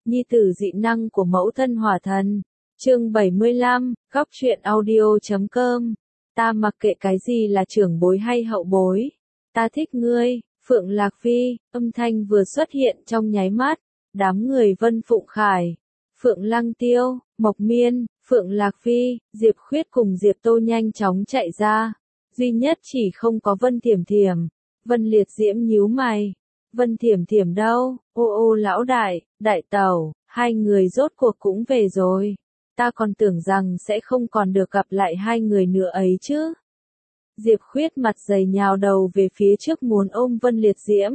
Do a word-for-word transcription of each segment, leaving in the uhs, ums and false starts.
nhi tử dị năng của mẫu thân hỏa thần. Chương bảy mươi lăm, góc truyện audio chấm com. Ta mặc kệ cái gì là trưởng bối hay hậu bối. Ta thích ngươi, Phượng Lạc Phi, âm thanh vừa xuất hiện trong nháy mắt. Đám người Vân Phụng Khải, Phượng Lăng Tiêu, Mộc Miên, Phượng Lạc Phi, Diệp Khuyết cùng Diệp Tô nhanh chóng chạy ra. Duy nhất chỉ không có Vân Thiểm Thiểm. Vân Liệt Diễm nhíu mày. Vân Thiểm Thiểm đâu? Ô ô lão đại, đại tẩu, hai người rốt cuộc cũng về rồi. Ta còn tưởng rằng sẽ không còn được gặp lại hai người nữa ấy chứ. Diệp Khuyết mặt dày nhào đầu về phía trước muốn ôm Vân Liệt Diễm.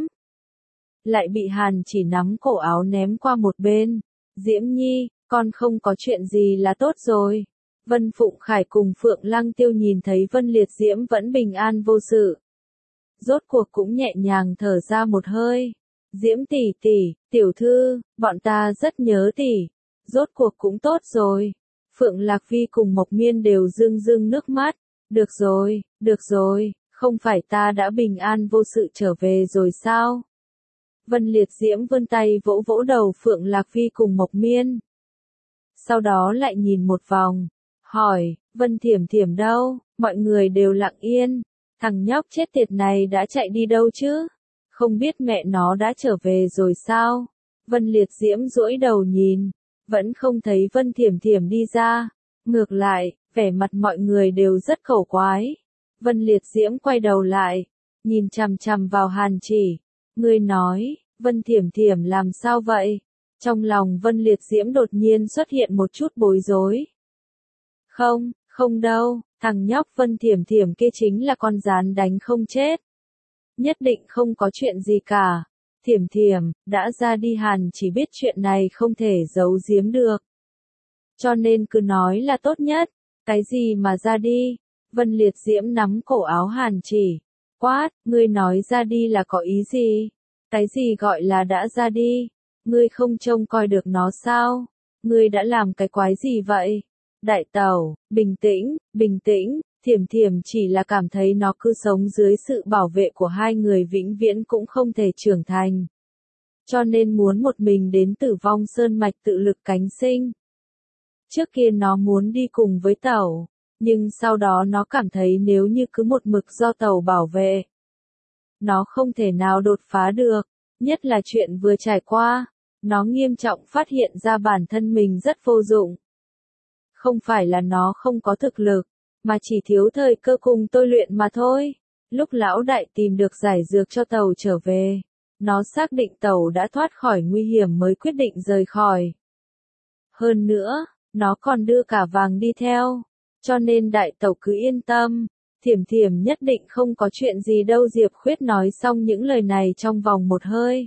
Lại bị Hàn Chỉ nắm cổ áo ném qua một bên. Diễm Nhi, con không có chuyện gì là tốt rồi. Vân Phụng Khải cùng Phượng Lăng Tiêu nhìn thấy Vân Liệt Diễm vẫn bình an vô sự. Rốt cuộc cũng nhẹ nhàng thở ra một hơi. Diễm tỷ tỷ, tiểu thư, bọn ta rất nhớ tỷ. Rốt cuộc cũng tốt rồi. Phượng Lạc Phi cùng Mộc Miên đều rưng rưng nước mắt. Được rồi, được rồi, không phải ta đã bình an vô sự trở về rồi sao? Vân Liệt Diễm vươn tay vỗ vỗ đầu Phượng Lạc Phi cùng Mộc Miên. Sau đó lại nhìn một vòng, hỏi, Vân Thiểm Thiểm đâu? Mọi người đều lặng yên. Thằng nhóc chết tiệt này đã chạy đi đâu chứ? Không biết mẹ nó đã trở về rồi sao? Vân Liệt Diễm duỗi đầu nhìn, vẫn không thấy Vân Thiểm Thiểm đi ra. Ngược lại, vẻ mặt mọi người đều rất khẩu quái. Vân Liệt Diễm quay đầu lại, nhìn chằm chằm vào Hàn Chỉ. Ngươi nói, Vân Thiểm Thiểm làm sao vậy? Trong lòng Vân Liệt Diễm đột nhiên xuất hiện một chút bối rối. Không, không đâu, thằng nhóc Vân Thiểm Thiểm kia chính là con gián đánh không chết. Nhất định không có chuyện gì cả. Thiểm Thiểm, đã ra đi. Hàn Chỉ biết chuyện này không thể giấu giếm được. Cho nên cứ nói là tốt nhất. Cái gì mà ra đi? Vân Liệt Diễm nắm cổ áo Hàn Chỉ. Quát, ngươi nói ra đi là có ý gì? Cái gì gọi là đã ra đi? Ngươi không trông coi được nó sao? Ngươi đã làm cái quái gì vậy? Đại tẩu, bình tĩnh, bình tĩnh, Thiểm Thiểm chỉ là cảm thấy nó cứ sống dưới sự bảo vệ của hai người vĩnh viễn cũng không thể trưởng thành. Cho nên muốn một mình đến Tử Vong Sơn Mạch tự lực cánh sinh. Trước kia nó muốn đi cùng với tẩu, nhưng sau đó nó cảm thấy nếu như cứ một mực do tẩu bảo vệ, nó không thể nào đột phá được, nhất là chuyện vừa trải qua, nó nghiêm trọng phát hiện ra bản thân mình rất vô dụng. Không phải là nó không có thực lực, mà chỉ thiếu thời cơ cùng tôi luyện mà thôi. Lúc lão đại tìm được giải dược cho tẩu trở về, nó xác định tẩu đã thoát khỏi nguy hiểm mới quyết định rời khỏi. Hơn nữa, nó còn đưa cả vàng đi theo, cho nên đại tẩu cứ yên tâm, Thiểm Thiểm nhất định không có chuyện gì đâu. Diệp Khuyết nói xong những lời này trong vòng một hơi.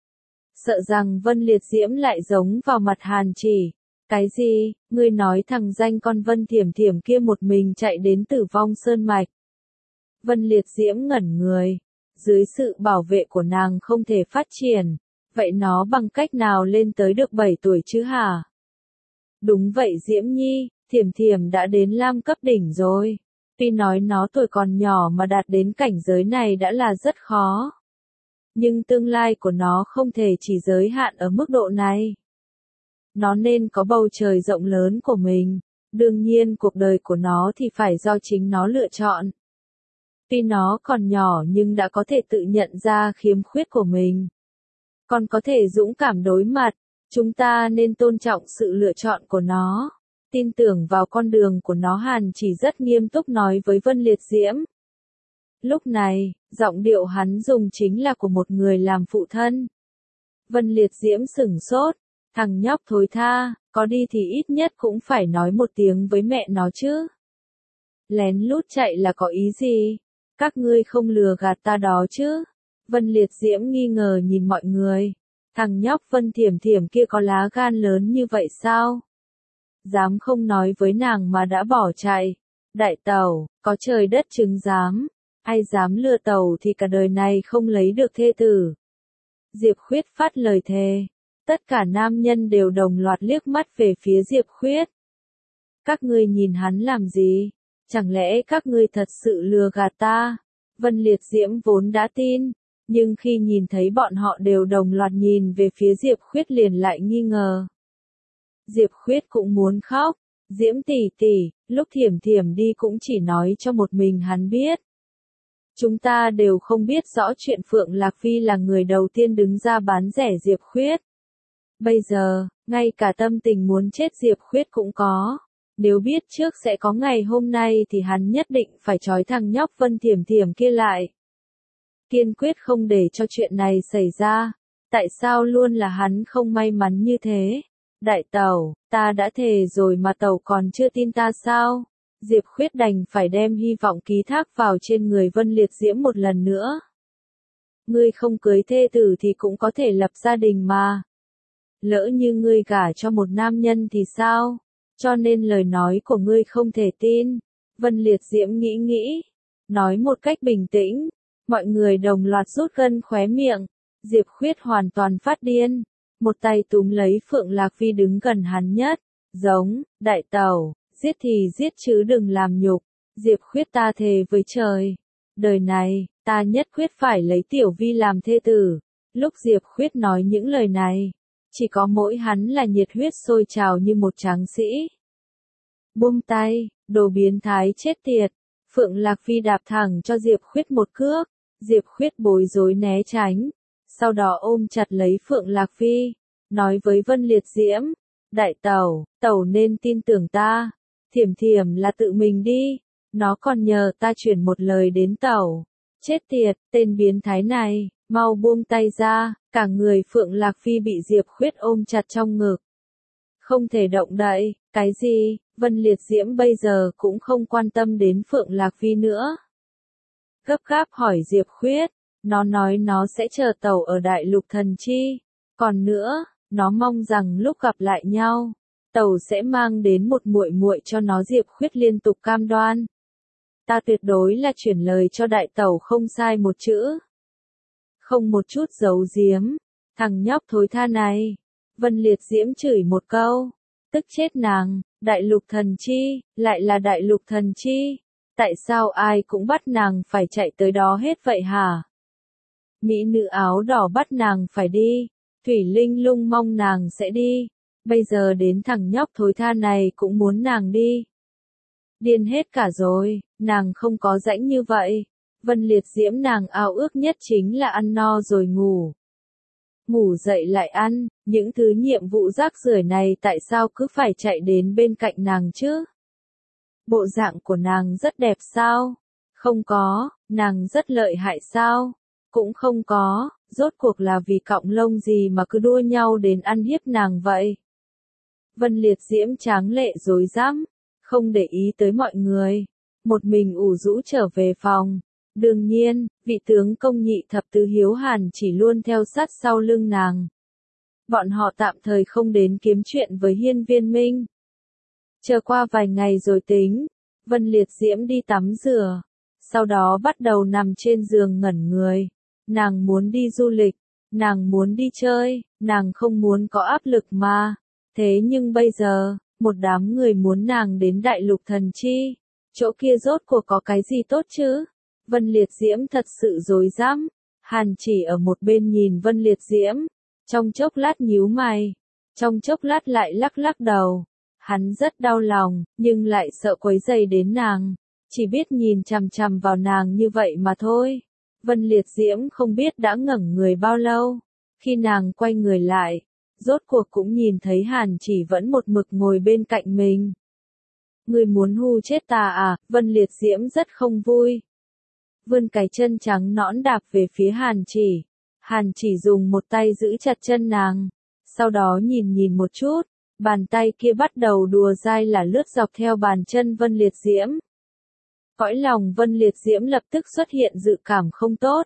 Sợ rằng Vân Liệt Diễm lại giống vào mặt Hàn Chỉ. Cái gì, ngươi nói thằng danh con Vân Thiểm Thiểm kia một mình chạy đến Tử Vong Sơn Mạch? Vân Liệt Diễm ngẩn người, dưới sự bảo vệ của nàng không thể phát triển, vậy nó bằng cách nào lên tới được bảy tuổi chứ hả? Đúng vậy Diễm Nhi, Thiểm Thiểm đã đến Lam cấp đỉnh rồi. Tuy nói nó tuổi còn nhỏ mà đạt đến cảnh giới này đã là rất khó. Nhưng tương lai của nó không thể chỉ giới hạn ở mức độ này. Nó nên có bầu trời rộng lớn của mình. Đương nhiên cuộc đời của nó thì phải do chính nó lựa chọn. Tuy nó còn nhỏ nhưng đã có thể tự nhận ra khiếm khuyết của mình. Còn có thể dũng cảm đối mặt. Chúng ta nên tôn trọng sự lựa chọn của nó. Tin tưởng vào con đường của nó. Hàn Chỉ rất nghiêm túc nói với Vân Liệt Diễm. Lúc này, giọng điệu hắn dùng chính là của một người làm phụ thân. Vân Liệt Diễm sửng sốt. Thằng nhóc thối tha, có đi thì ít nhất cũng phải nói một tiếng với mẹ nó chứ. Lén lút chạy là có ý gì? Các ngươi không lừa gạt ta đó chứ? Vân Liệt Diễm nghi ngờ nhìn mọi người. Thằng nhóc Vân Thiểm Thiểm kia có lá gan lớn như vậy sao? Dám không nói với nàng mà đã bỏ chạy. Đại tẩu, có trời đất chứng giám. Ai dám lừa tẩu thì cả đời này không lấy được thê tử. Diệp Khuyết phát lời thề. Tất cả nam nhân đều đồng loạt liếc mắt về phía Diệp Khuyết. Các ngươi nhìn hắn làm gì? Chẳng lẽ các ngươi thật sự lừa gạt ta? Vân Liệt Diễm vốn đã tin, Nhưng khi nhìn thấy bọn họ đều đồng loạt nhìn về phía Diệp Khuyết liền lại nghi ngờ. Diệp Khuyết cũng muốn khóc. Diễm tỷ tỷ, lúc Thiểm Thiểm đi cũng chỉ nói cho một mình hắn biết. Chúng ta đều không biết rõ chuyện Phượng Lạc Phi là người đầu tiên đứng ra bán rẻ Diệp Khuyết. Bây giờ, ngay cả tâm tình muốn chết Diệp Khuyết cũng có. Nếu biết trước sẽ có ngày hôm nay thì hắn nhất định phải trói thằng nhóc Vân Thiểm Thiểm kia lại. Kiên quyết không để cho chuyện này xảy ra. Tại sao luôn là hắn không may mắn như thế? Đại tẩu, ta đã thề rồi mà tẩu còn chưa tin ta sao? Diệp Khuyết đành phải đem hy vọng ký thác vào trên người Vân Liệt Diễm một lần nữa. Ngươi không cưới thê tử thì cũng có thể lập gia đình mà. Lỡ như ngươi gả cho một nam nhân thì sao? Cho nên lời nói của ngươi không thể tin. Vân Liệt Diễm nghĩ nghĩ, nói một cách bình tĩnh. Mọi người đồng loạt rút gân khóe miệng. Diệp Khuyết hoàn toàn phát điên. Một tay túm lấy Phượng Lạc Phi đứng gần hắn nhất. Giống, đại tẩu, giết thì giết chứ đừng làm nhục. Diệp Khuyết ta thề với trời. Đời này, ta nhất quyết phải lấy Tiểu Vi làm thê tử. Lúc Diệp Khuyết nói những lời này, chỉ có mỗi hắn là nhiệt huyết sôi trào như một tráng sĩ. Buông tay, đồ biến thái chết tiệt. Phượng Lạc Phi đạp thẳng cho Diệp Khuyết một cước. Diệp Khuyết bối rối né tránh. Sau đó ôm chặt lấy Phượng Lạc Phi. Nói với Vân Liệt Diễm. Đại tẩu, tẩu nên tin tưởng ta. Thiểm Thiểm là tự mình đi. Nó còn nhờ ta chuyển một lời đến tẩu. Chết tiệt, tên biến thái này, mau buông tay ra. Cả người Phượng Lạc Phi bị Diệp Khuyết ôm chặt trong ngực. Không thể động đậy, cái gì? Vân Liệt Diễm bây giờ cũng không quan tâm đến Phượng Lạc Phi nữa. Gấp gáp hỏi Diệp Khuyết, nó nói nó sẽ chờ tẩu ở Đại Lục Thần Chi. Còn nữa, nó mong rằng lúc gặp lại nhau, tẩu sẽ mang đến một muội muội cho nó. Diệp Khuyết liên tục cam đoan. Ta tuyệt đối là chuyển lời cho đại tẩu không sai một chữ. Không một chút giấu giếm. Thằng nhóc thối tha này. Vân Liệt Diễm chửi một câu. Tức chết nàng. Đại Lục Thần Chi, lại là Đại Lục Thần Chi. Tại sao ai cũng bắt nàng phải chạy tới đó hết vậy hả? Mỹ nữ áo đỏ bắt nàng phải đi. Thủy Linh Lung mong nàng sẽ đi. Bây giờ đến thằng nhóc thối tha này cũng muốn nàng đi. Điên hết cả rồi, nàng không có rãnh như vậy. Vân Liệt Diễm nàng ao ước nhất chính là ăn no rồi ngủ. Ngủ dậy lại ăn, những thứ nhiệm vụ rác rưởi này tại sao cứ phải chạy đến bên cạnh nàng chứ? Bộ dạng của nàng rất đẹp sao? Không có, nàng rất lợi hại sao? Cũng không có, rốt cuộc là vì cọng lông gì mà cứ đua nhau đến ăn hiếp nàng vậy? Vân Liệt Diễm tráng lệ rối rắm, không để ý tới mọi người, một mình ủ rũ trở về phòng. Đương nhiên, vị tướng công nhị thập tứ Hiếu Hàn chỉ luôn theo sát sau lưng nàng. Bọn họ tạm thời không đến kiếm chuyện với Hiên Viên Minh. Chờ qua vài ngày rồi tính. Vân Liệt Diễm đi tắm rửa, sau đó bắt đầu nằm trên giường ngẩn người. Nàng muốn đi du lịch, nàng muốn đi chơi, nàng không muốn có áp lực mà. Thế nhưng bây giờ, một đám người muốn nàng đến Đại Lục Thần Chi. Chỗ kia rốt cuộc có cái gì tốt chứ? Vân Liệt Diễm thật sự rối rắm. Hàn Chỉ ở một bên nhìn Vân Liệt Diễm, trong chốc lát nhíu mày, trong chốc lát lại lắc lắc đầu. Hắn rất đau lòng, nhưng lại sợ quấy rầy đến nàng, chỉ biết nhìn chằm chằm vào nàng như vậy mà thôi. Vân Liệt Diễm không biết đã ngẩng người bao lâu, khi nàng quay người lại, rốt cuộc cũng nhìn thấy Hàn Chỉ vẫn một mực ngồi bên cạnh mình. Ngươi muốn hù chết ta à? Vân Liệt Diễm rất không vui. Vươn cái chân trắng nõn đạp về phía Hàn Chỉ. Hàn Chỉ dùng một tay giữ chặt chân nàng, sau đó nhìn nhìn một chút, bàn tay kia bắt đầu đùa dai là lướt dọc theo bàn chân Vân Liệt Diễm. Cõi lòng Vân Liệt Diễm lập tức xuất hiện dự cảm không tốt.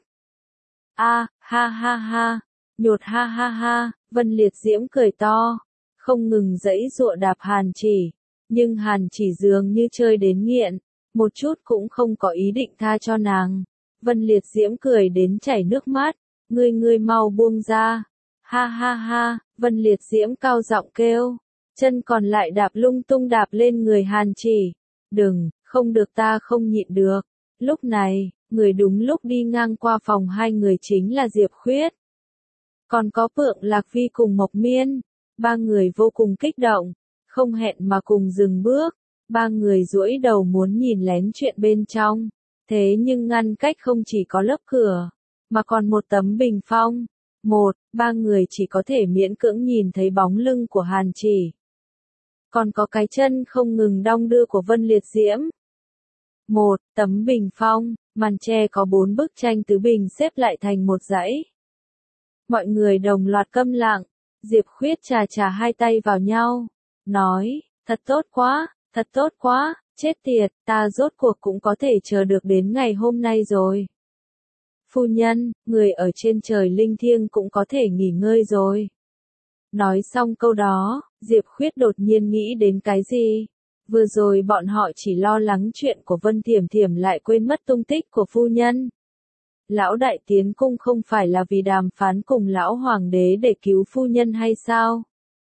A, ha ha ha, nhột ha ha ha, Vân Liệt Diễm cười to, không ngừng giãy giụa đạp Hàn Chỉ, nhưng Hàn Chỉ dường như chơi đến nghiện, một chút cũng không có ý định tha cho nàng. Vân Liệt Diễm cười đến chảy nước mắt, ngươi ngươi mau buông ra. Ha ha ha, Vân Liệt Diễm cao giọng kêu, chân còn lại đạp lung tung đạp lên người Hàn Chỉ. Đừng, không được, ta không nhịn được. Lúc này, người đúng lúc đi ngang qua phòng hai người chính là Diệp Khuyết. Còn có Phượng Lạc Phi cùng Mộc Miên, ba người vô cùng kích động, không hẹn mà cùng dừng bước, ba người duỗi đầu muốn nhìn lén chuyện bên trong, thế nhưng ngăn cách không chỉ có lớp cửa, mà còn một tấm bình phong. Một, ba người chỉ có thể miễn cưỡng nhìn thấy bóng lưng của Hàn Chỉ. Còn có cái chân không ngừng đong đưa của Vân Liệt Diễm. Một, tấm bình phong, màn che có bốn bức tranh tứ bình xếp lại thành một dãy. Mọi người đồng loạt câm lặng, Diệp Khuyết chà chà hai tay vào nhau, nói, thật tốt quá, thật tốt quá, chết tiệt, ta rốt cuộc cũng có thể chờ được đến ngày hôm nay rồi. Phu nhân, người ở trên trời linh thiêng cũng có thể nghỉ ngơi rồi. Nói xong câu đó, Diệp Khuyết đột nhiên nghĩ đến cái gì? Vừa rồi bọn họ chỉ lo lắng chuyện của Vân Thiểm Thiểm lại quên mất tung tích của phu nhân. Lão đại tiến cung không phải là vì đàm phán cùng lão hoàng đế để cứu phu nhân hay sao?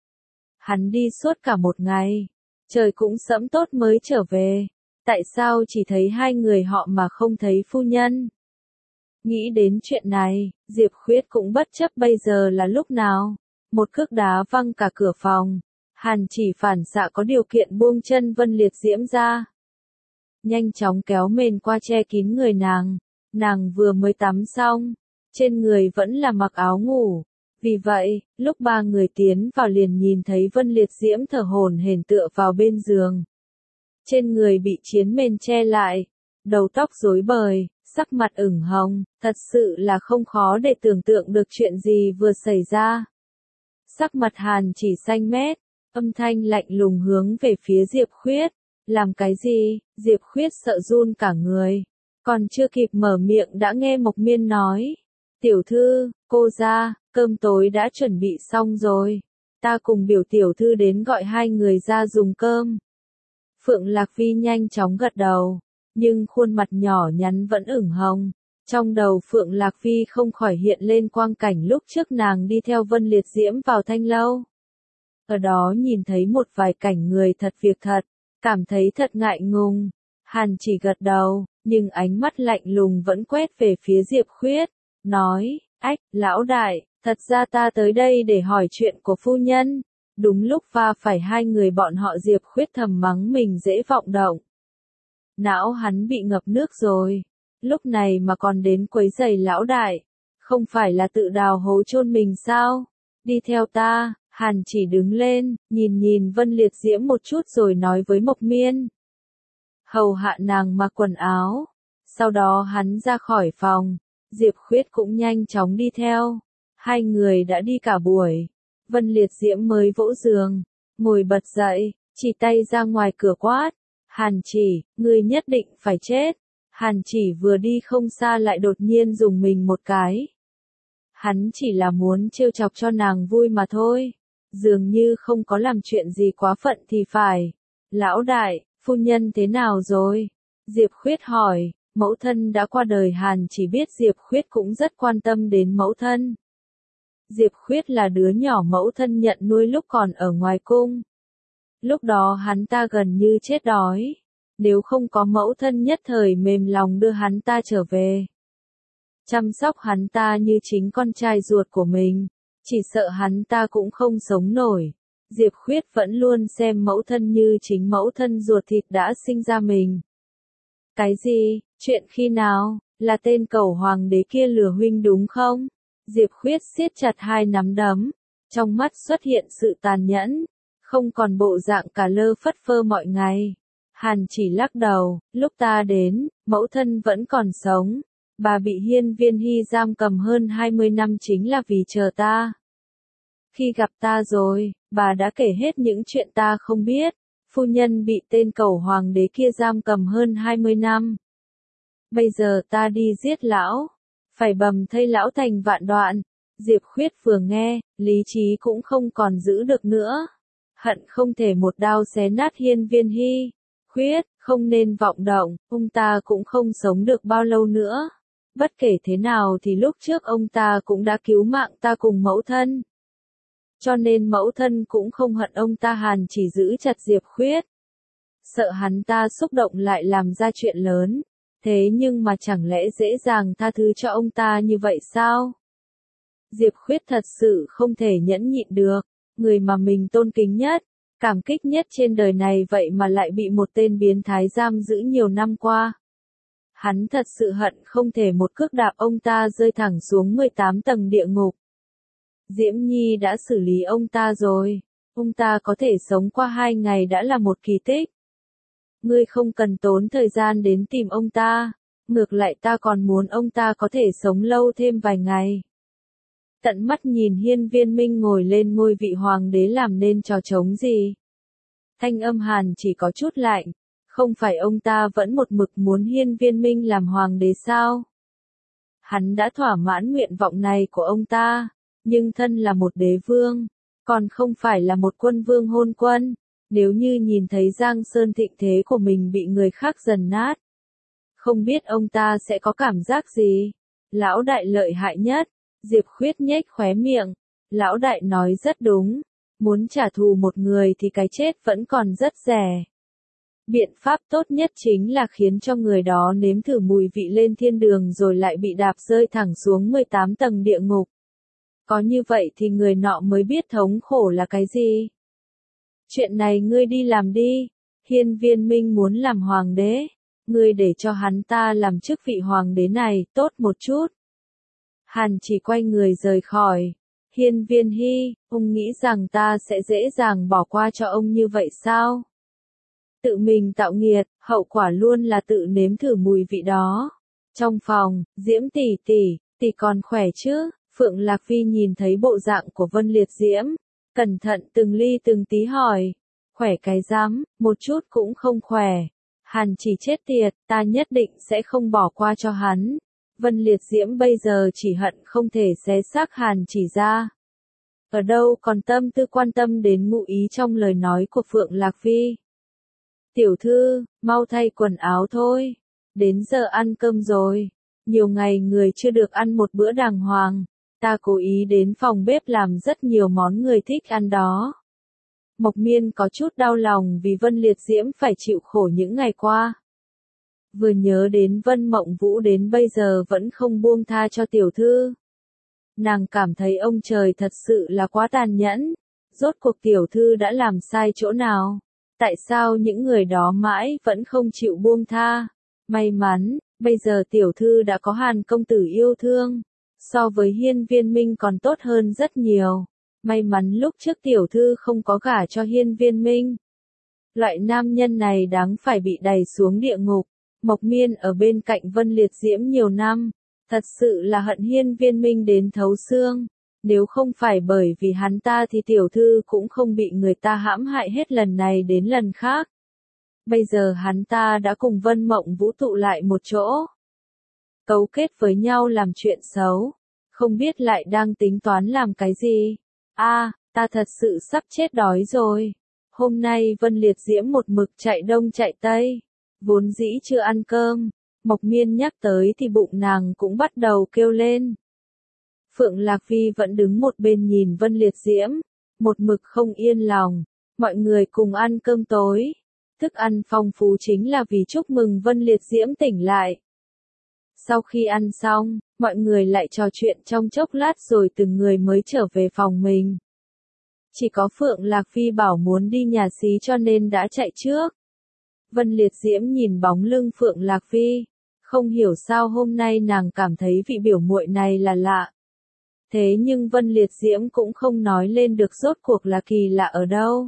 Hắn đi suốt cả một ngày, trời cũng sẫm tốt mới trở về, tại sao chỉ thấy hai người họ mà không thấy phu nhân? Nghĩ đến chuyện này, Diệp Khuyết cũng bất chấp bây giờ là lúc nào. Một cước đá văng cả cửa phòng. Hàn Chỉ phản xạ có điều kiện buông chân Vân Liệt Diễm ra. Nhanh chóng kéo mền qua che kín người nàng. Nàng vừa mới tắm xong. Trên người vẫn là mặc áo ngủ. Vì vậy, lúc ba người tiến vào liền nhìn thấy Vân Liệt Diễm thở hổn hển tựa vào bên giường. Trên người bị chiến mền che lại. Đầu tóc rối bời, sắc mặt ửng hồng. Thật sự là không khó để tưởng tượng được chuyện gì vừa xảy ra. Sắc mặt Hàn Chỉ xanh mét, âm thanh lạnh lùng hướng về phía Diệp Khuyết. Làm cái gì? Diệp Khuyết sợ run cả người. Còn chưa kịp mở miệng đã nghe Mộc Miên nói. Tiểu thư, cô ra, cơm tối đã chuẩn bị xong rồi. Ta cùng biểu tiểu thư đến gọi hai người ra dùng cơm. Phượng Lạc Phi nhanh chóng gật đầu, nhưng khuôn mặt nhỏ nhắn vẫn ửng hồng. Trong đầu Phượng Lạc Phi không khỏi hiện lên quang cảnh lúc trước nàng đi theo Vân Liệt Diễm vào thanh lâu. Ở đó nhìn thấy một vài cảnh người thật việc thật, cảm thấy thật ngại ngùng. Hàn Chỉ gật đầu, nhưng ánh mắt lạnh lùng vẫn quét về phía Diệp Khuyết, nói, ách, lão đại, thật ra ta tới đây để hỏi chuyện của phu nhân. Đúng lúc va phải hai người bọn họ Diệp Khuyết thầm mắng mình dễ vọng động. Não hắn bị ngập nước rồi. Lúc này mà còn đến quấy giày lão đại, không phải là tự đào hố chôn mình sao? Đi theo ta. Hàn Chỉ đứng lên, nhìn nhìn Vân Liệt Diễm một chút rồi nói với Mộc Miên. Hầu hạ nàng mặc quần áo. Sau đó hắn ra khỏi phòng, Diệp Khuyết cũng nhanh chóng đi theo. Hai người đã đi cả buổi. Vân Liệt Diễm mới vỗ giường, ngồi bật dậy, chỉ tay ra ngoài cửa quát. Hàn Chỉ, ngươi nhất định phải chết. Hàn Chỉ vừa đi không xa lại đột nhiên dùng mình một cái. Hắn chỉ là muốn trêu chọc cho nàng vui mà thôi. Dường như không có làm chuyện gì quá phận thì phải. Lão đại, phu nhân thế nào rồi? Diệp Khuyết hỏi, mẫu thân đã qua đời. Hàn Chỉ biết Diệp Khuyết cũng rất quan tâm đến mẫu thân. Diệp Khuyết là đứa nhỏ mẫu thân nhận nuôi lúc còn ở ngoài cung. Lúc đó hắn ta gần như chết đói. Nếu không có mẫu thân nhất thời mềm lòng đưa hắn ta trở về, chăm sóc hắn ta như chính con trai ruột của mình, chỉ sợ hắn ta cũng không sống nổi. Diệp Khuyết vẫn luôn xem mẫu thân như chính mẫu thân ruột thịt đã sinh ra mình. Cái gì? Chuyện khi nào? Là tên cẩu hoàng đế kia lừa huynh đúng không? Diệp Khuyết siết chặt hai nắm đấm, trong mắt xuất hiện sự tàn nhẫn, không còn bộ dạng cả lơ phất phơ mọi ngày. Hàn Chỉ lắc đầu, lúc ta đến, mẫu thân vẫn còn sống. Bà bị Hiên Viên Hy giam cầm hơn hai mươi năm chính là vì chờ ta. Khi gặp ta rồi, bà đã kể hết những chuyện ta không biết. Phu nhân bị tên cẩu hoàng đế kia giam cầm hơn hai mươi năm. Bây giờ ta đi giết lão, phải bầm thây lão thành vạn đoạn. Diệp Khuyết vừa nghe, lý trí cũng không còn giữ được nữa. Hận không thể một đao xé nát Hiên Viên Hy. Khuyết, không nên vọng động, ông ta cũng không sống được bao lâu nữa. Bất kể thế nào thì lúc trước ông ta cũng đã cứu mạng ta cùng mẫu thân. Cho nên mẫu thân cũng không hận ông ta. Hàn Chỉ giữ chặt Diệp Khuyết. Sợ hắn ta xúc động lại làm ra chuyện lớn. Thế nhưng mà chẳng lẽ dễ dàng tha thứ cho ông ta như vậy sao? Diệp Khuyết thật sự không thể nhẫn nhịn được, người mà mình tôn kính nhất, cảm kích nhất trên đời này vậy mà lại bị một tên biến thái giam giữ nhiều năm qua. Hắn thật sự hận không thể một cước đạp ông ta rơi thẳng xuống mười tám tầng địa ngục. Diễm Nhi đã xử lý ông ta rồi, ông ta có thể sống qua hai ngày đã là một kỳ tích. Ngươi không cần tốn thời gian đến tìm ông ta, ngược lại ta còn muốn ông ta có thể sống lâu thêm vài ngày. Tận mắt nhìn Hiên Viên Minh ngồi lên ngôi vị hoàng đế làm nên trò trống gì. Thanh âm Hàn chỉ có chút lạnh, không phải ông ta vẫn một mực muốn Hiên Viên Minh làm hoàng đế sao? Hắn đã thỏa mãn nguyện vọng này của ông ta, nhưng thân là một đế vương, còn không phải là một quân vương hôn quân, nếu như nhìn thấy Giang Sơn thịnh thế của mình bị người khác dần nát. Không biết ông ta sẽ có cảm giác gì? Lão đại lợi hại nhất. Diệp Khuyết nhếch khóe miệng, lão đại nói rất đúng, muốn trả thù một người thì cái chết vẫn còn rất rẻ. Biện pháp tốt nhất chính là khiến cho người đó nếm thử mùi vị lên thiên đường rồi lại bị đạp rơi thẳng xuống mười tám tầng địa ngục. Có như vậy thì người nọ mới biết thống khổ là cái gì. Chuyện này ngươi đi làm đi, Hiên Viên Minh muốn làm hoàng đế, ngươi để cho hắn ta làm chức vị hoàng đế này tốt một chút. Hàn chỉ quay người rời khỏi. Hiên Viên Hy, ông nghĩ rằng ta sẽ dễ dàng bỏ qua cho ông như vậy sao? Tự mình tạo nghiệt, hậu quả luôn là tự nếm thử mùi vị đó. Trong phòng, Diễm tỷ tỷ, tỷ còn khỏe chứ? Phượng Lạc Phi nhìn thấy bộ dạng của Vân Liệt Diễm, cẩn thận từng ly từng tí hỏi. Khỏe cái rắm, một chút cũng không khỏe. Hàn chỉ chết tiệt, ta nhất định sẽ không bỏ qua cho hắn. Vân Liệt Diễm bây giờ chỉ hận không thể xé xác Hàn chỉ ra. Ở đâu còn tâm tư quan tâm đến ngụ ý trong lời nói của Phượng Lạc Phi. Tiểu thư, mau thay quần áo thôi. Đến giờ ăn cơm rồi. Nhiều ngày người chưa được ăn một bữa đàng hoàng. Ta cố ý đến phòng bếp làm rất nhiều món người thích ăn đó. Mộc Miên có chút đau lòng vì Vân Liệt Diễm phải chịu khổ những ngày qua. Vừa nhớ đến Vân Mộng Vũ đến bây giờ vẫn không buông tha cho tiểu thư. Nàng cảm thấy ông trời thật sự là quá tàn nhẫn. Rốt cuộc tiểu thư đã làm sai chỗ nào? Tại sao những người đó mãi vẫn không chịu buông tha? May mắn, bây giờ tiểu thư đã có Hàn công tử yêu thương. So với Hiên Viên Minh còn tốt hơn rất nhiều. May mắn lúc trước tiểu thư không có gả cho Hiên Viên Minh. Loại nam nhân này đáng phải bị đày xuống địa ngục. Mộc Miên ở bên cạnh Vân Liệt Diễm nhiều năm, thật sự là hận Hiên Viên Minh đến thấu xương. Nếu không phải bởi vì hắn ta thì tiểu thư cũng không bị người ta hãm hại hết lần này đến lần khác. Bây giờ hắn ta đã cùng Vân Mộng Vũ tụ lại một chỗ. Cấu kết với nhau làm chuyện xấu. Không biết lại đang tính toán làm cái gì. A, à, ta thật sự sắp chết đói rồi. Hôm nay Vân Liệt Diễm một mực chạy đông chạy tây. Vốn dĩ chưa ăn cơm. Mộc Miên nhắc tới thì bụng nàng cũng bắt đầu kêu lên. Phượng Lạc Phi vẫn đứng một bên nhìn Vân Liệt Diễm. Một mực không yên lòng. Mọi người cùng ăn cơm tối. Thức ăn phong phú chính là vì chúc mừng Vân Liệt Diễm tỉnh lại. Sau khi ăn xong, mọi người lại trò chuyện trong chốc lát rồi từng người mới trở về phòng mình. Chỉ có Phượng Lạc Phi bảo muốn đi nhà xí cho nên đã chạy trước. Vân Liệt Diễm nhìn bóng lưng Phượng Lạc Phi, không hiểu sao hôm nay nàng cảm thấy vị biểu muội này là lạ. Thế nhưng Vân Liệt Diễm cũng không nói lên được rốt cuộc là kỳ lạ ở đâu.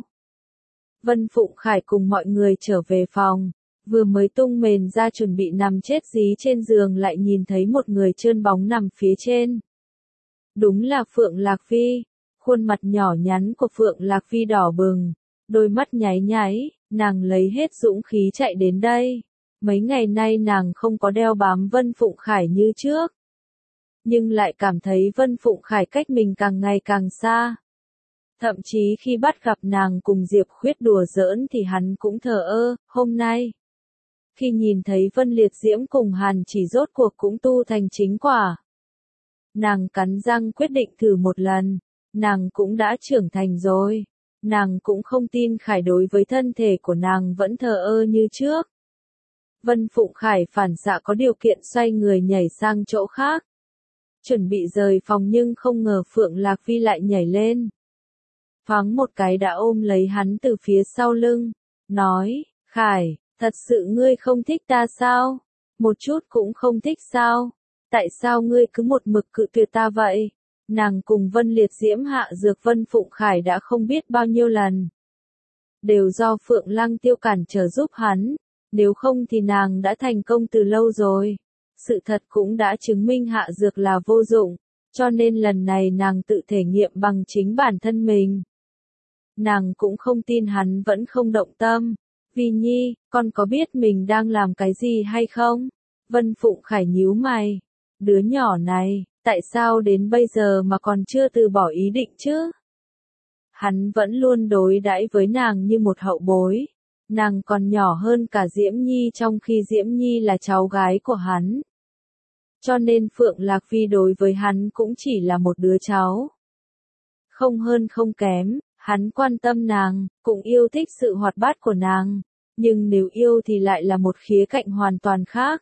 Vân Phụng Khải cùng mọi người trở về phòng, vừa mới tung mền ra chuẩn bị nằm chết dí trên giường lại nhìn thấy một người trơn bóng nằm phía trên. Đúng là Phượng Lạc Phi, khuôn mặt nhỏ nhắn của Phượng Lạc Phi đỏ bừng, đôi mắt nháy nháy, nàng lấy hết dũng khí chạy đến đây. Mấy ngày nay nàng không có đeo bám Vân Phụng Khải như trước. Nhưng lại cảm thấy Vân Phụng Khải cách mình càng ngày càng xa. Thậm chí khi bắt gặp nàng cùng Diệp Khuyết đùa giỡn thì hắn cũng thờ ơ. Hôm nay, khi nhìn thấy Vân Liệt Diễm cùng Hàn chỉ rốt cuộc cũng tu thành chính quả. Nàng cắn răng quyết định thử một lần. Nàng cũng đã trưởng thành rồi. Nàng cũng không tin Khải đối với thân thể của nàng vẫn thờ ơ như trước. Vân Phụng Khải phản xạ có điều kiện xoay người nhảy sang chỗ khác. Chuẩn bị rời phòng nhưng không ngờ Phượng Lạc Phi lại nhảy lên. Thoáng một cái đã ôm lấy hắn từ phía sau lưng. Nói, Khải, thật sự ngươi không thích ta sao? Một chút cũng không thích sao? Tại sao ngươi cứ một mực cự tuyệt ta vậy? Nàng cùng Vân Liệt Diễm hạ dược Vân Phụng Khải đã không biết bao nhiêu lần. Đều do Phượng Lăng Tiêu cản trở giúp hắn. Nếu không thì nàng đã thành công từ lâu rồi. Sự thật cũng đã chứng minh hạ dược là vô dụng. Cho nên lần này nàng tự thể nghiệm bằng chính bản thân mình. Nàng cũng không tin hắn vẫn không động tâm. Vi Nhi, con có biết mình đang làm cái gì hay không? Vân Phụng Khải nhíu mày. Đứa nhỏ này, tại sao đến bây giờ mà còn chưa từ bỏ ý định chứ? Hắn vẫn luôn đối đãi với nàng như một hậu bối. Nàng còn nhỏ hơn cả Diễm Nhi trong khi Diễm Nhi là cháu gái của hắn. Cho nên Phượng Lạc Phi đối với hắn cũng chỉ là một đứa cháu. Không hơn không kém, hắn quan tâm nàng, cũng yêu thích sự hoạt bát của nàng. Nhưng nếu yêu thì lại là một khía cạnh hoàn toàn khác.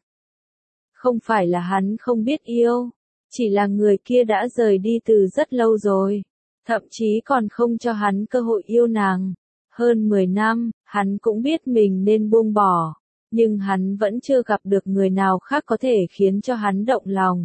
Không phải là hắn không biết yêu, chỉ là người kia đã rời đi từ rất lâu rồi. Thậm chí còn không cho hắn cơ hội yêu nàng. Hơn mười năm, hắn cũng biết mình nên buông bỏ. Nhưng hắn vẫn chưa gặp được người nào khác có thể khiến cho hắn động lòng.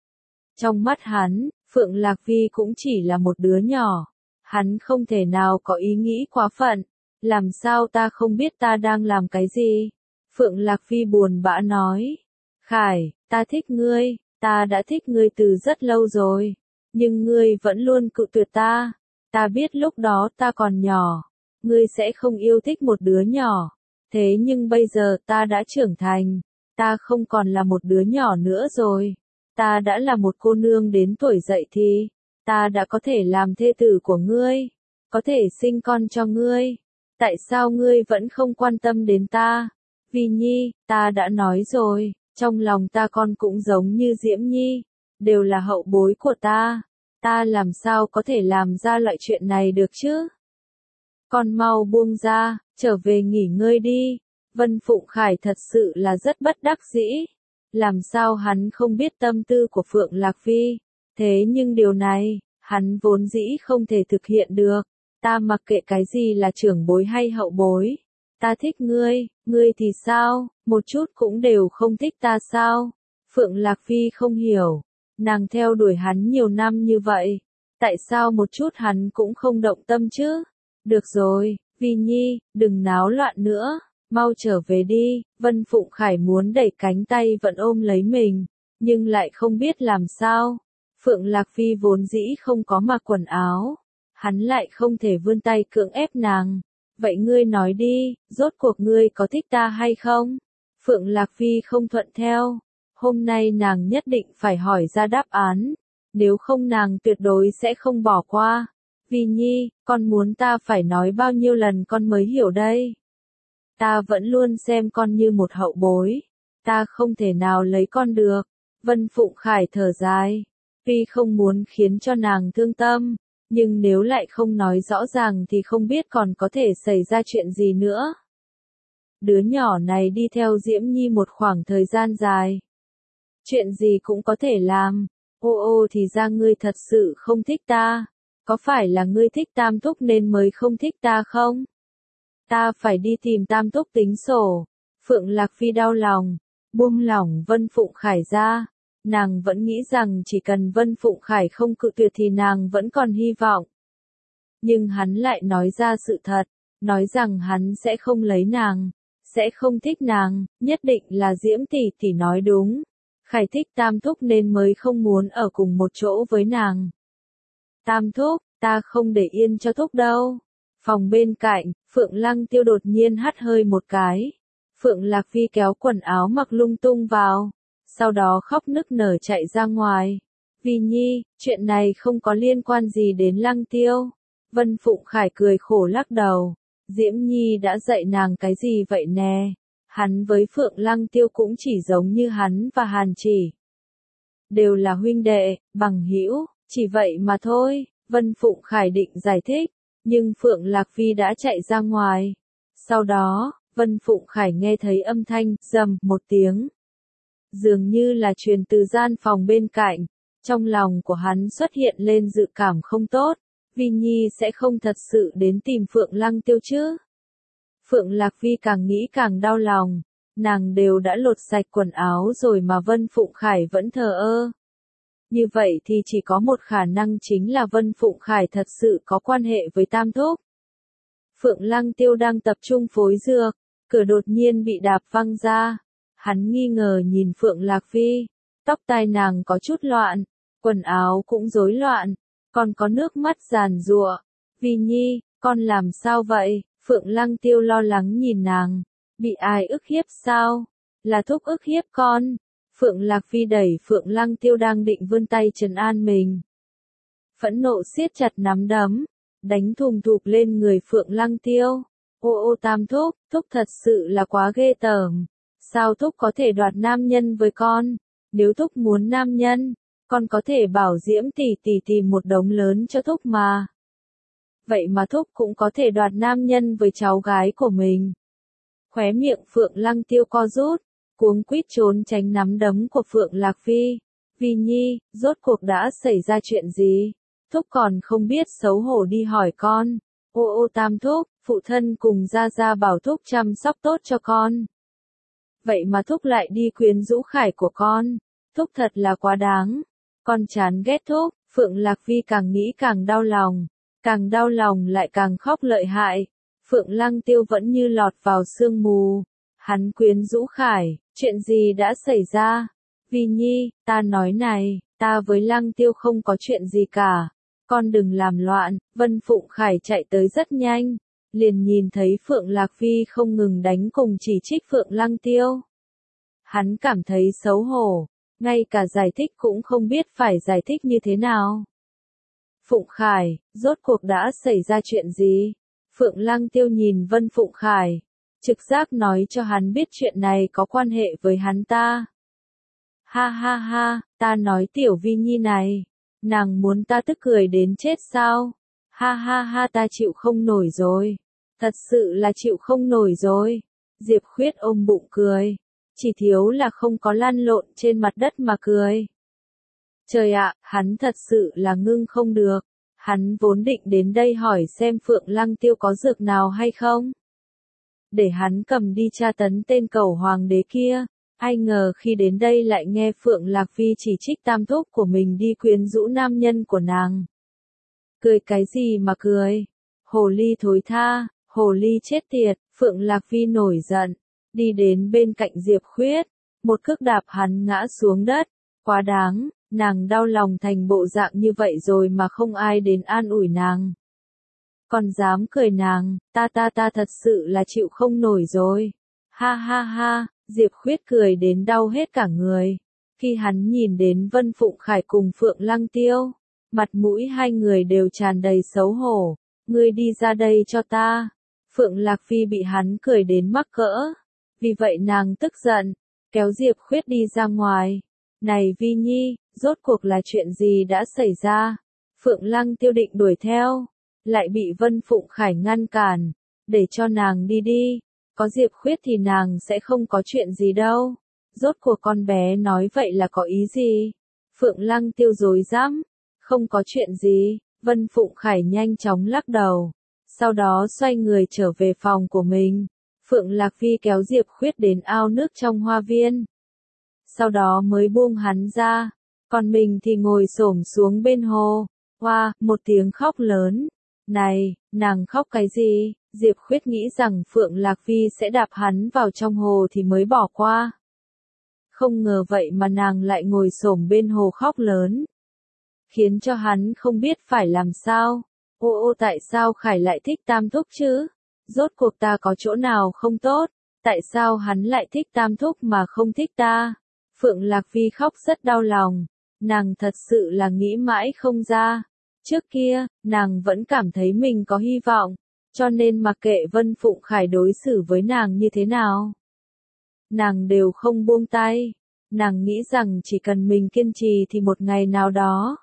Trong mắt hắn, Phượng Lạc Phi cũng chỉ là một đứa nhỏ. Hắn không thể nào có ý nghĩ quá phận. Làm sao ta không biết ta đang làm cái gì? Phượng Lạc Phi buồn bã nói. Khải, ta thích ngươi, ta đã thích ngươi từ rất lâu rồi. Nhưng ngươi vẫn luôn cự tuyệt ta. Ta biết lúc đó ta còn nhỏ. Ngươi sẽ không yêu thích một đứa nhỏ. Thế nhưng bây giờ ta đã trưởng thành. Ta không còn là một đứa nhỏ nữa rồi. Ta đã là một cô nương đến tuổi dậy thì. Ta đã có thể làm thê tử của ngươi. Có thể sinh con cho ngươi. Tại sao ngươi vẫn không quan tâm đến ta? Vi Nhi, ta đã nói rồi. Trong lòng ta con cũng giống như Diễm Nhi. Đều là hậu bối của ta. Ta làm sao có thể làm ra loại chuyện này được chứ? Con mau buông ra, trở về nghỉ ngơi đi. Vân Phụng Khải thật sự là rất bất đắc dĩ. Làm sao hắn không biết tâm tư của Phượng Lạc Phi. Thế nhưng điều này, hắn vốn dĩ không thể thực hiện được. Ta mặc kệ cái gì là trưởng bối hay hậu bối. Ta thích ngươi, ngươi thì sao, một chút cũng đều không thích ta sao? Phượng Lạc Phi không hiểu. Nàng theo đuổi hắn nhiều năm như vậy. Tại sao một chút hắn cũng không động tâm chứ? Được rồi, Vi Nhi, đừng náo loạn nữa. Mau trở về đi. Vân Phụng Khải muốn đẩy cánh tay vẫn ôm lấy mình. Nhưng lại không biết làm sao. Phượng Lạc Phi vốn dĩ không có mặc quần áo. Hắn lại không thể vươn tay cưỡng ép nàng. Vậy ngươi nói đi, rốt cuộc ngươi có thích ta hay không? Phượng Lạc Phi không thuận theo. Hôm nay nàng nhất định phải hỏi ra đáp án. Nếu không nàng tuyệt đối sẽ không bỏ qua. Vi Nhi, con muốn ta phải nói bao nhiêu lần con mới hiểu đây? Ta vẫn luôn xem con như một hậu bối. Ta không thể nào lấy con được. Vân Phụng Khải thở dài. Tuy không muốn khiến cho nàng thương tâm. Nhưng nếu lại không nói rõ ràng thì không biết còn có thể xảy ra chuyện gì nữa. Đứa nhỏ này đi theo Diễm Nhi một khoảng thời gian dài. Chuyện gì cũng có thể làm. Ô ô thì ra ngươi thật sự không thích ta. Có phải là ngươi thích Tam Thúc nên mới không thích ta không? Ta phải đi tìm Tam Thúc tính sổ. Phượng Lạc Phi đau lòng. Buông lỏng Vân Phụng Khải ra. Nàng vẫn nghĩ rằng chỉ cần Vân Phụng Khải không cự tuyệt thì nàng vẫn còn hy vọng. Nhưng hắn lại nói ra sự thật. Nói rằng hắn sẽ không lấy nàng. Sẽ không thích nàng. Nhất định là Diễm tỷ tỷ nói đúng. Khải thích Tam Thúc nên mới không muốn ở cùng một chỗ với nàng. Tam Thúc, ta không để yên cho Thúc đâu. Phòng bên cạnh, Phượng Lăng Tiêu đột nhiên hắt hơi một cái. Phượng Lạc Phi kéo quần áo mặc lung tung vào. Sau đó khóc nức nở chạy ra ngoài. Vi Nhi, chuyện này không có liên quan gì đến Lăng Tiêu. Vân Phụng Khải cười khổ lắc đầu. Diễm Nhi đã dạy nàng cái gì vậy nè? Hắn với Phượng Lăng Tiêu cũng chỉ giống như hắn và Hàn Chỉ. Đều là huynh đệ, bằng hữu, chỉ vậy mà thôi. Vân Phụng Khải định giải thích. Nhưng Phượng Lạc Phi đã chạy ra ngoài. Sau đó, Vân Phụng Khải nghe thấy âm thanh, rầm, một tiếng. Dường như là truyền từ gian phòng bên cạnh. Trong lòng của hắn xuất hiện lên dự cảm không tốt. Vi Nhi sẽ không thật sự đến tìm Phượng Lăng Tiêu chứ. Phượng Lạc Phi càng nghĩ càng đau lòng. Nàng đều đã lột sạch quần áo rồi mà Vân Phụng Khải vẫn thờ ơ. Như vậy thì chỉ có một khả năng chính là Vân Phụng Khải thật sự có quan hệ với Tam Thúc. Phượng Lăng Tiêu đang tập trung phối dược, cửa đột nhiên bị đạp văng ra. Hắn nghi ngờ nhìn Phượng Lạc Phi, tóc tai nàng có chút loạn, quần áo cũng rối loạn, còn có nước mắt giàn giụa. Vi Nhi, con làm sao vậy? Phượng Lăng Tiêu lo lắng nhìn nàng, bị ai ức hiếp sao? Là Thúc ức hiếp con. Phượng Lạc Phi đẩy Phượng Lăng Tiêu đang định vươn tay trấn an mình. Phẫn nộ siết chặt nắm đấm, đánh thùm thụp lên người Phượng Lăng Tiêu. Ô ô Tam Thúc, Thúc thật sự là quá ghê tởm. Sao Thúc có thể đoạt nam nhân với con? Nếu Thúc muốn nam nhân, con có thể bảo Diễm tỷ tỷ tìm một đống lớn cho Thúc mà. Vậy mà Thúc cũng có thể đoạt nam nhân với cháu gái của mình. Khóe miệng Phượng Lăng Tiêu co rút, cuống quýt trốn tránh nắm đấm của Phượng Lạc Phi. Vi Nhi, rốt cuộc đã xảy ra chuyện gì? Thúc còn không biết xấu hổ đi hỏi con. Ô ô Tam Thúc, phụ thân cùng Gia Gia bảo Thúc chăm sóc tốt cho con. Vậy mà Thúc lại đi quyến rũ Khải của con. Thúc thật là quá đáng. Con chán ghét Thúc. Phượng Lạc Phi càng nghĩ càng đau lòng. Càng đau lòng lại càng khóc lợi hại. Phượng Lăng Tiêu vẫn như lọt vào sương mù. Hắn quyến rũ Khải, chuyện gì đã xảy ra? Vi Nhi, ta nói này, ta với Lăng Tiêu không có chuyện gì cả. Con đừng làm loạn. Vân Phụng Khải chạy tới rất nhanh, liền nhìn thấy Phượng Lạc Phi không ngừng đánh cùng chỉ trích Phượng Lăng Tiêu. Hắn cảm thấy xấu hổ, ngay cả giải thích cũng không biết phải giải thích như thế nào. Phụng Khải, rốt cuộc đã xảy ra chuyện gì? Phượng Lăng Tiêu nhìn Vân Phụng Khải, trực giác nói cho hắn biết chuyện này có quan hệ với hắn ta. Ha ha ha, ta nói tiểu Vi Nhi này, nàng muốn ta tức cười đến chết sao? Ha ha ha, ta chịu không nổi rồi. Thật sự là chịu không nổi rồi. Diệp Khuyết ôm bụng cười, chỉ thiếu là không có lăn lộn trên mặt đất mà cười. Trời ạ, hắn thật sự là ngưng không được. Hắn vốn định đến đây hỏi xem Phượng Lăng Tiêu có dược nào hay không, để hắn cầm đi tra tấn tên cẩu hoàng đế kia. Ai ngờ khi đến đây lại nghe Phượng Lạc Phi chỉ trích Tam Thúc của mình đi quyến rũ nam nhân của nàng. Cười cái gì mà cười? Hồ ly thối tha, hồ ly chết tiệt. Phượng Lạc Phi nổi giận, đi đến bên cạnh Diệp Khuyết, một cước đạp hắn ngã xuống đất. Quá đáng, nàng đau lòng thành bộ dạng như vậy rồi mà không ai đến an ủi nàng. Còn dám cười nàng, ta ta ta thật sự là chịu không nổi rồi. Ha ha ha, Diệp Khuyết cười đến đau hết cả người. Khi hắn nhìn đến Vân Phụng Khải cùng Phượng Lăng Tiêu, mặt mũi hai người đều tràn đầy xấu hổ. Ngươi đi ra đây cho ta. Phượng Lạc Phi bị hắn cười đến mắc cỡ. Vì vậy nàng tức giận, kéo Diệp Khuyết đi ra ngoài. Này Vi Nhi, rốt cuộc là chuyện gì đã xảy ra? Phượng Lăng Tiêu định đuổi theo, lại bị Vân Phụng Khải ngăn cản, để cho nàng đi đi. Có Diệp Khuyết thì nàng sẽ không có chuyện gì đâu. Rốt cuộc con bé nói vậy là có ý gì? Phượng Lăng Tiêu rối rắm, không có chuyện gì. Vân Phụng Khải nhanh chóng lắc đầu, sau đó xoay người trở về phòng của mình. Phượng Lạc Phi kéo Diệp Khuyết đến ao nước trong hoa viên, sau đó mới buông hắn ra, còn mình thì ngồi xổm xuống bên hồ. Hoa, wow, một tiếng khóc lớn. Này, nàng khóc cái gì? Diệp Khuyết nghĩ rằng Phượng Lạc Phi sẽ đạp hắn vào trong hồ thì mới bỏ qua. Không ngờ vậy mà nàng lại ngồi xổm bên hồ khóc lớn, khiến cho hắn không biết phải làm sao. Ô ô, tại sao Khải lại thích Tam Thúc chứ? Rốt cuộc ta có chỗ nào không tốt? Tại sao hắn lại thích Tam Thúc mà không thích ta? Phượng Lạc Phi khóc rất đau lòng. Nàng thật sự là nghĩ mãi không ra. Trước kia, nàng vẫn cảm thấy mình có hy vọng, cho nên mặc kệ Vân Phụng Khải đối xử với nàng như thế nào, nàng đều không buông tay. Nàng nghĩ rằng chỉ cần mình kiên trì thì một ngày nào đó,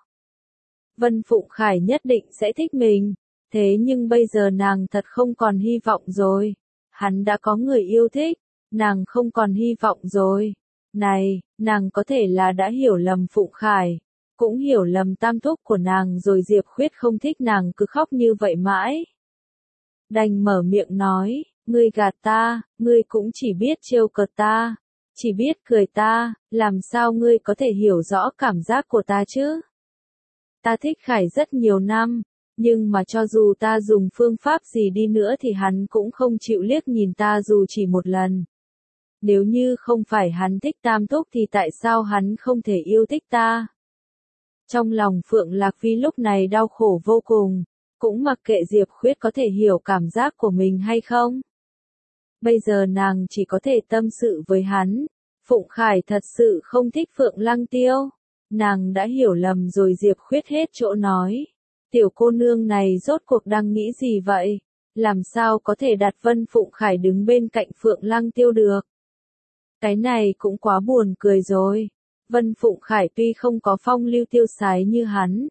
Vân Phụng Khải nhất định sẽ thích mình. Thế nhưng bây giờ nàng thật không còn hy vọng rồi. Hắn đã có người yêu thích, nàng không còn hy vọng rồi. Này, nàng có thể là đã hiểu lầm Phụng Khải, cũng hiểu lầm tam thúc của nàng rồi. Diệp Khuyết không thích nàng cứ khóc như vậy mãi. Đành mở miệng nói, ngươi gạt ta, ngươi cũng chỉ biết trêu cợt ta, chỉ biết cười ta, làm sao ngươi có thể hiểu rõ cảm giác của ta chứ? Ta thích Khải rất nhiều năm, nhưng mà cho dù ta dùng phương pháp gì đi nữa thì hắn cũng không chịu liếc nhìn ta dù chỉ một lần. Nếu như không phải hắn thích tam thúc thì tại sao hắn không thể yêu thích ta? Trong lòng Phượng Lạc Phi lúc này đau khổ vô cùng, cũng mặc kệ Diệp Khuyết có thể hiểu cảm giác của mình hay không. Bây giờ nàng chỉ có thể tâm sự với hắn. Phụng Khải thật sự không thích Phượng Lăng Tiêu. Nàng đã hiểu lầm rồi. Diệp Khuyết hết chỗ nói. Tiểu cô nương này rốt cuộc đang nghĩ gì vậy? Làm sao có thể đặt Vân Phụng Khải đứng bên cạnh Phượng Lăng Tiêu được? Cái này cũng quá buồn cười rồi. Vân Phụng Khải tuy không có phong lưu tiêu sái như hắn,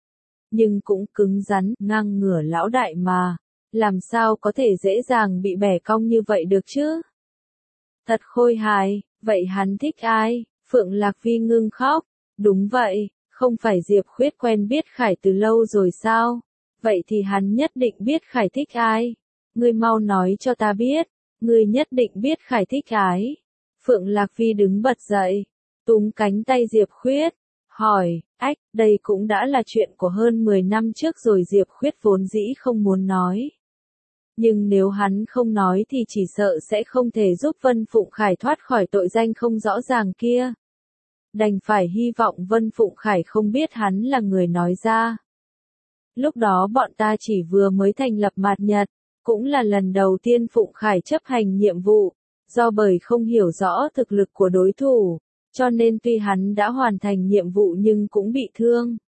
nhưng cũng cứng rắn, ngang ngửa lão đại mà. Làm sao có thể dễ dàng bị bẻ cong như vậy được chứ? Thật khôi hài, vậy hắn thích ai? Phượng Lạc Phi ngưng khóc. Đúng vậy, không phải Diệp Khuyết quen biết Khải từ lâu rồi sao? Vậy thì hắn nhất định biết Khải thích ai. Ngươi mau nói cho ta biết, ngươi nhất định biết Khải thích ai. Phượng Lạc Phi đứng bật dậy, túm cánh tay Diệp Khuyết, hỏi, ách, đây cũng đã là chuyện của hơn mười năm trước rồi. Diệp Khuyết vốn dĩ không muốn nói. Nhưng nếu hắn không nói thì chỉ sợ sẽ không thể giúp Vân Phụng Khải thoát khỏi tội danh không rõ ràng kia. Đành phải hy vọng Vân Phụng Khải không biết hắn là người nói ra. Lúc đó bọn ta chỉ vừa mới thành lập Mạt Nhật, cũng là lần đầu tiên Phụng Khải chấp hành nhiệm vụ, do bởi không hiểu rõ thực lực của đối thủ, cho nên tuy hắn đã hoàn thành nhiệm vụ nhưng cũng bị thương.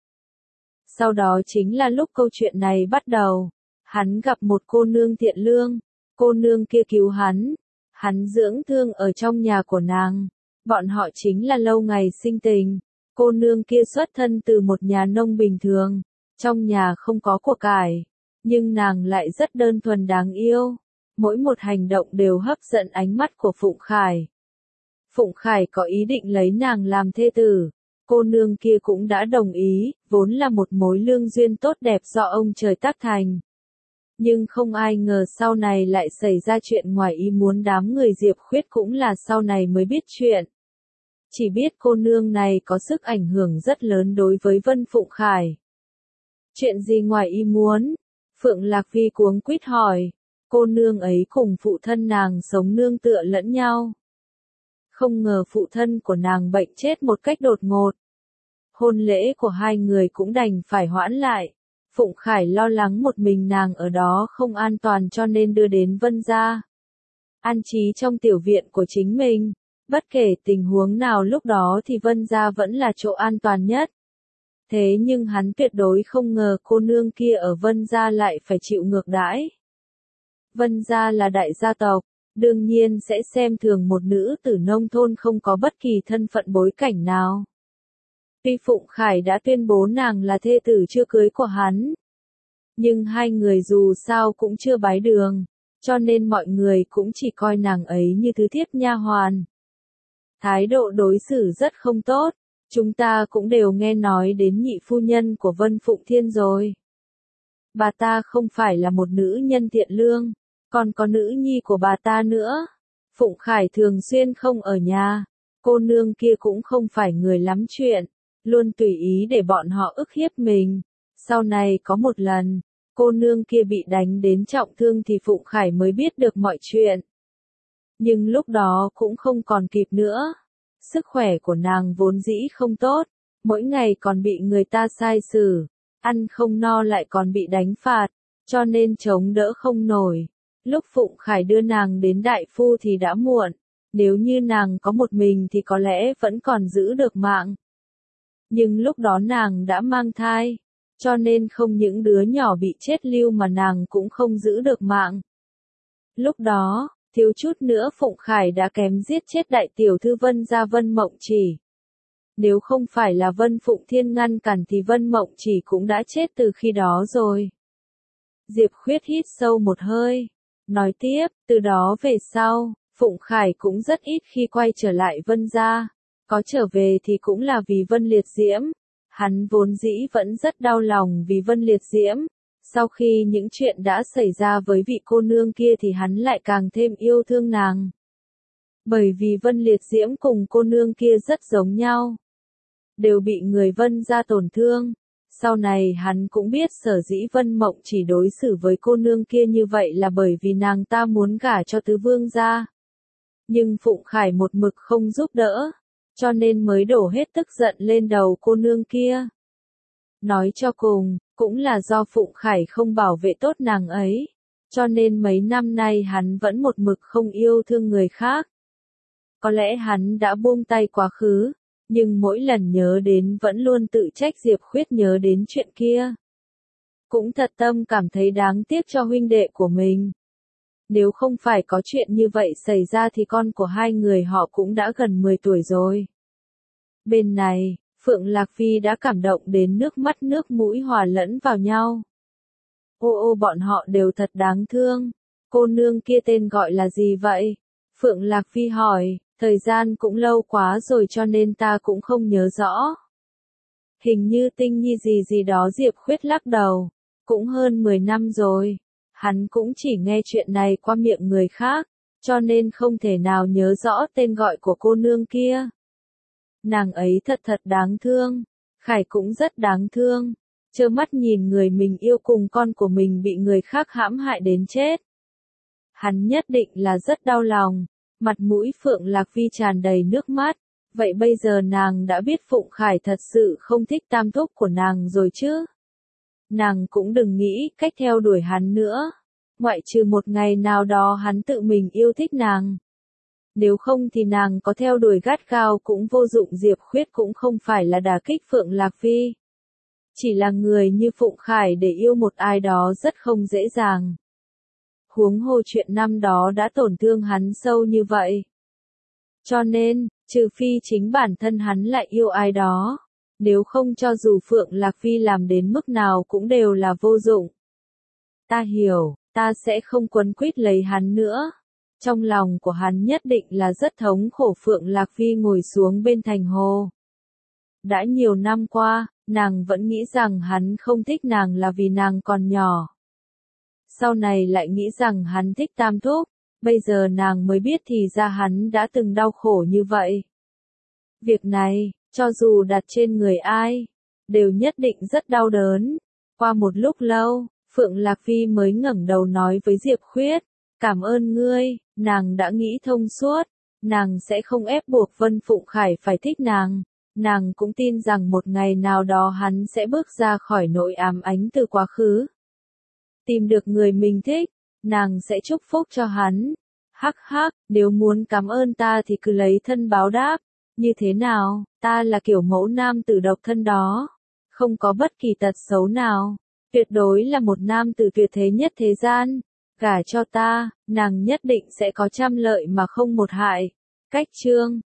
Sau đó chính là lúc câu chuyện này bắt đầu. Hắn gặp một cô nương thiện lương, cô nương kia cứu hắn, hắn dưỡng thương ở trong nhà của nàng, bọn họ chính là lâu ngày sinh tình. Cô nương kia xuất thân từ một nhà nông bình thường, trong nhà không có của cải, nhưng nàng lại rất đơn thuần đáng yêu, mỗi một hành động đều hấp dẫn ánh mắt của Phụng Khải. Phụng Khải có ý định lấy nàng làm thê tử, cô nương kia cũng đã đồng ý, vốn là một mối lương duyên tốt đẹp do ông trời tác thành. Nhưng không ai ngờ sau này lại xảy ra chuyện ngoài ý muốn. Đám người Diệp Khuyết cũng là sau này mới biết chuyện. Chỉ biết cô nương này có sức ảnh hưởng rất lớn đối với Vân Phụng Khải. Chuyện gì ngoài ý muốn? Phượng Lạc Phi cuống quýt hỏi. Cô nương ấy cùng phụ thân nàng sống nương tựa lẫn nhau. Không ngờ phụ thân của nàng bệnh chết một cách đột ngột. Hôn lễ của hai người cũng đành phải hoãn lại. Phụng Khải lo lắng một mình nàng ở đó không an toàn cho nên đưa đến Vân gia. An trí trong tiểu viện của chính mình. Bất kể tình huống nào lúc đó thì Vân gia vẫn là chỗ an toàn nhất. Thế nhưng hắn tuyệt đối không ngờ cô nương kia ở Vân gia lại phải chịu ngược đãi. Vân gia là đại gia tộc, đương nhiên sẽ xem thường một nữ tử nông thôn không có bất kỳ thân phận bối cảnh nào. Tuy Phụng Khải đã tuyên bố nàng là thê tử chưa cưới của hắn, nhưng hai người dù sao cũng chưa bái đường, cho nên mọi người cũng chỉ coi nàng ấy như thứ thiếp nha hoàn. Thái độ đối xử rất không tốt, chúng ta cũng đều nghe nói đến nhị phu nhân của Vân Phụng Thiên rồi. Bà ta không phải là một nữ nhân thiện lương, còn có nữ nhi của bà ta nữa. Phụng Khải thường xuyên không ở nhà, cô nương kia cũng không phải người lắm chuyện, luôn tùy ý để bọn họ ức hiếp mình. Sau này có một lần, cô nương kia bị đánh đến trọng thương thì Phụng Khải mới biết được mọi chuyện. Nhưng lúc đó cũng không còn kịp nữa. Sức khỏe của nàng vốn dĩ không tốt, mỗi ngày còn bị người ta sai xử, ăn không no lại còn bị đánh phạt, cho nên chống đỡ không nổi. Lúc Phụng Khải đưa nàng đến đại phu thì đã muộn, nếu như nàng có một mình thì có lẽ vẫn còn giữ được mạng. Nhưng lúc đó nàng đã mang thai, cho nên không những đứa nhỏ bị chết lưu mà nàng cũng không giữ được mạng. Lúc đó, thiếu chút nữa Phụng Khải đã kém giết chết đại tiểu thư Vân gia Vân Mộng Chỉ. Nếu không phải là Vân Phụng Thiên ngăn cản thì Vân Mộng Chỉ cũng đã chết từ khi đó rồi. Diệp Khuyết hít sâu một hơi, Nói tiếp, từ đó về sau, Phụng Khải cũng rất ít khi quay trở lại Vân gia. Có trở về thì cũng là vì Vân Liệt Diễm. Hắn vốn dĩ vẫn rất đau lòng vì Vân Liệt Diễm. Sau khi những chuyện đã xảy ra với vị cô nương kia thì hắn lại càng thêm yêu thương nàng. Bởi vì Vân Liệt Diễm cùng cô nương kia rất giống nhau. Đều bị người Vân gia tổn thương. Sau này hắn cũng biết sở dĩ Vân Mộng chỉ đối xử với cô nương kia như vậy là bởi vì nàng ta muốn gả cho tứ vương gia. Nhưng Phụng Khải một mực không giúp đỡ, cho nên mới đổ hết tức giận lên đầu cô nương kia. Nói cho cùng, cũng là do Phụng Khải không bảo vệ tốt nàng ấy, cho nên mấy năm nay hắn vẫn một mực không yêu thương người khác. Có lẽ hắn đã buông tay quá khứ, nhưng mỗi lần nhớ đến vẫn luôn tự trách Diệp Khuyết nhớ đến chuyện kia. Cũng thật tâm cảm thấy đáng tiếc cho huynh đệ của mình. Nếu không phải có chuyện như vậy xảy ra thì con của hai người họ cũng đã gần mười tuổi rồi. Bên này, Phượng Lạc Phi đã cảm động đến nước mắt nước mũi hòa lẫn vào nhau. Ô ô bọn họ đều thật đáng thương. Cô nương kia tên gọi là gì vậy? Phượng Lạc Phi hỏi, thời gian cũng lâu quá rồi cho nên ta cũng không nhớ rõ. Hình như Tinh Nhi gì gì đó. Diệp Khuyết lắc đầu. Cũng hơn mười năm rồi. Hắn cũng chỉ nghe chuyện này qua miệng người khác, cho nên không thể nào nhớ rõ tên gọi của cô nương kia. Nàng ấy thật thật đáng thương. Khải cũng rất đáng thương. Trơ mắt nhìn người mình yêu cùng con của mình bị người khác hãm hại đến chết. Hắn nhất định là rất đau lòng. Mặt mũi Phượng Lạc Phi tràn đầy nước mắt. Vậy bây giờ nàng đã biết Phụng Khải thật sự không thích tam thúc của nàng rồi chứ? Nàng cũng đừng nghĩ cách theo đuổi hắn nữa. Ngoại trừ một ngày nào đó hắn tự mình yêu thích nàng. Nếu không thì nàng có theo đuổi gắt gao cũng vô dụng. Diệp Khuyết cũng không phải là đả kích Phượng Lạc Phi. Chỉ là người như Phụng Khải để yêu một ai đó rất không dễ dàng. Huống hồ chuyện năm đó đã tổn thương hắn sâu như vậy. Cho nên, trừ phi chính bản thân hắn lại yêu ai đó. Nếu không cho dù Phượng Lạc Phi làm đến mức nào cũng đều là vô dụng. Ta hiểu, ta sẽ không quấn quýt lấy hắn nữa. Trong lòng của hắn nhất định là rất thống khổ. Phượng Lạc Phi ngồi xuống bên thành hồ. Đã nhiều năm qua, nàng vẫn nghĩ rằng hắn không thích nàng là vì nàng còn nhỏ. Sau này lại nghĩ rằng hắn thích tam thúc. Bây giờ nàng mới biết thì ra hắn đã từng đau khổ như vậy. Việc này, cho dù đặt trên người ai, đều nhất định rất đau đớn. Qua một lúc lâu, Phượng Lạc Phi mới ngẩng đầu nói với Diệp Khuyết, cảm ơn ngươi, nàng đã nghĩ thông suốt, nàng sẽ không ép buộc Vân Phụng Khải phải thích nàng, nàng cũng tin rằng một ngày nào đó hắn sẽ bước ra khỏi nỗi ám ảnh từ quá khứ. Tìm được người mình thích, nàng sẽ chúc phúc cho hắn. Hắc hắc, nếu muốn cảm ơn ta thì cứ lấy thân báo đáp. Như thế nào, ta là kiểu mẫu nam tử độc thân đó. Không có bất kỳ tật xấu nào. Tuyệt đối là một nam tử tuyệt thế nhất thế gian. Gả cho ta, nàng nhất định sẽ có trăm lợi mà không một hại. Cách chương